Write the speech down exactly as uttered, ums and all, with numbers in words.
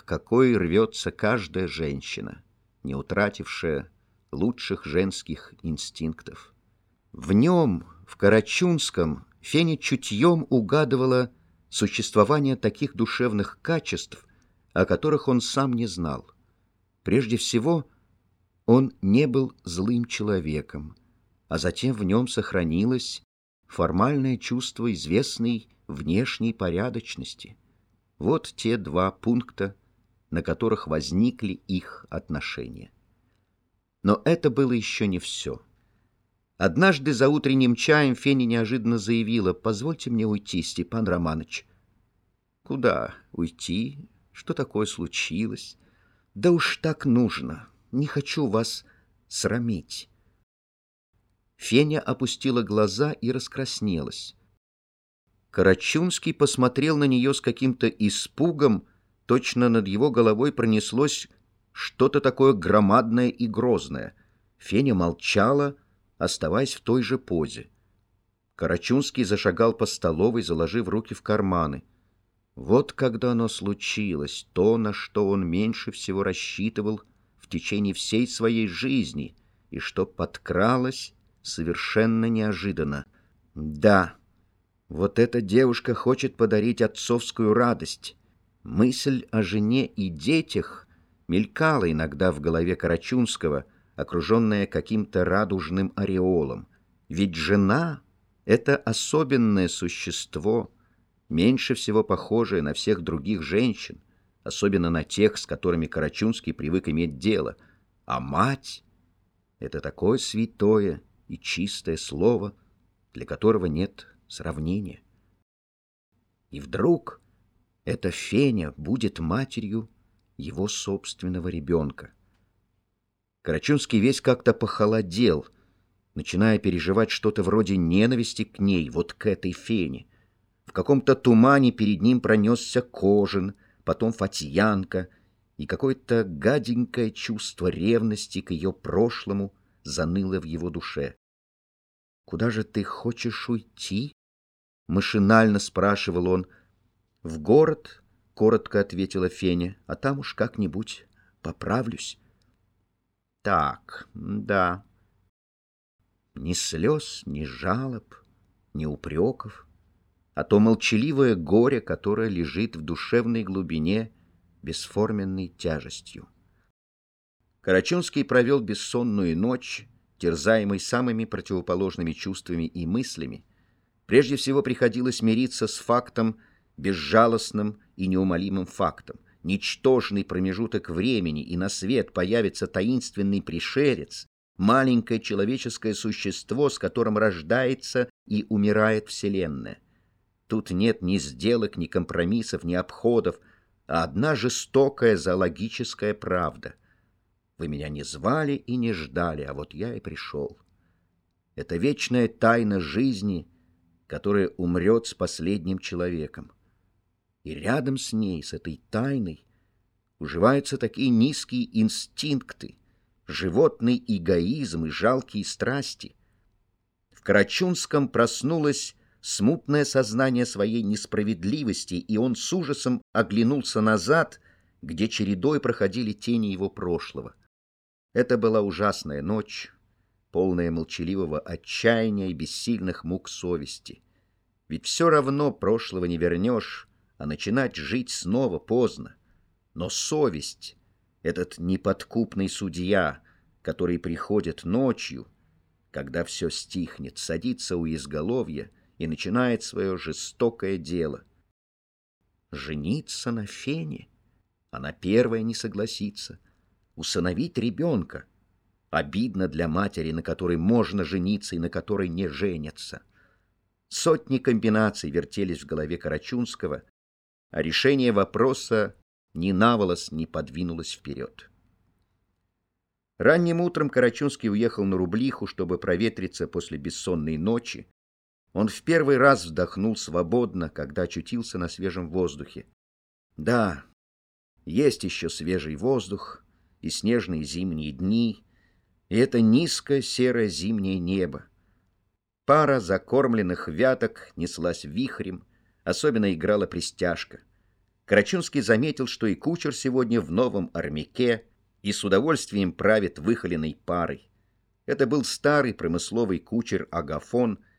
к какой рвется каждая женщина, не утратившая лучших женских инстинктов. В нем, в Карачунском, Феня чутьем угадывала существование таких душевных качеств, о которых он сам не знал. Прежде всего, он не был злым человеком, а затем в нем сохранилось формальное чувство известной внешней порядочности. Вот те два пункта, на которых возникли их отношения. Но это было еще не все. Однажды за утренним чаем Феня неожиданно заявила: «Позвольте мне уйти, Степан Романович». «Куда уйти? Что такое случилось?» «Да уж так нужно. Не хочу вас срамить». Феня опустила глаза и раскраснелась. Карачунский посмотрел на нее с каким-то испугом, точно над его головой пронеслось что-то такое громадное и грозное. Феня молчала, оставаясь в той же позе. Карачунский зашагал по столовой, заложив руки в карманы. Вот когда оно случилось, то, на что он меньше всего рассчитывал в течение всей своей жизни, и что подкралось совершенно неожиданно. Да, вот эта девушка хочет подарить отцовскую радость. Мысль о жене и детях мелькала иногда в голове Карачунского, окруженная каким-то радужным ореолом. Ведь жена — это особенное существо, меньше всего похожее на всех других женщин, особенно на тех, с которыми Карачунский привык иметь дело. А мать — это такое святое и чистое слово, для которого нет сравнения. И вдруг эта Феня будет матерью его собственного ребенка. Карачунский весь как-то похолодел, начиная переживать что-то вроде ненависти к ней, вот к этой Фене. В каком-то тумане перед ним пронесся Кожин, потом Фатьянка, и какое-то гаденькое чувство ревности к ее прошлому заныло в его душе. «Куда же ты хочешь уйти?» — машинально спрашивал он. «В город», — коротко ответила Феня, — «а там уж как-нибудь поправлюсь». Так, да. Ни слез, ни жалоб, ни упреков, а то молчаливое горе, которое лежит в душевной глубине бесформенной тяжестью. Карачунский провел бессонную ночь, терзаемый самыми противоположными чувствами и мыслями. Прежде всего приходилось мириться с фактом, безжалостным и неумолимым фактом. Ничтожный промежуток времени, и на свет появится таинственный пришелец, маленькое человеческое существо, с которым рождается и умирает Вселенная. Тут нет ни сделок, ни компромиссов, ни обходов, а одна жестокая зоологическая правда. Вы меня не звали и не ждали, а вот я и пришел. Это вечная тайна жизни, которая умрет с последним человеком. И рядом с ней, с этой тайной, уживаются такие низкие инстинкты, животный эгоизм и жалкие страсти. В Карачунском проснулось смутное сознание своей несправедливости, и он с ужасом оглянулся назад, где чередой проходили тени его прошлого. Это была ужасная ночь, полная молчаливого отчаяния и бессильных мук совести. Ведь все равно прошлого не вернешь, а начинать жить снова поздно. Но совесть, этот неподкупный судья, который приходит ночью, когда все стихнет, садится у изголовья и начинает свое жестокое дело. Жениться на Фене? Она первая не согласится. Усыновить ребенка? Обидно для матери, на которой можно жениться и на которой не женятся. Сотни комбинаций вертелись в голове Карачунского, а решение вопроса ни на волос не подвинулось вперед. Ранним утром Карачунский уехал на Рублиху, чтобы проветриться после бессонной ночи. Он в первый раз вздохнул свободно, когда очутился на свежем воздухе. Да, есть еще свежий воздух и снежные зимние дни, и это низкое серое зимнее небо. Пара закормленных вяток неслась вихрем, особенно играла пристяжка. Карачунский заметил, что и кучер сегодня в новом армяке и с удовольствием правит выхоленной парой. Это был старый промысловый кучер Агафон,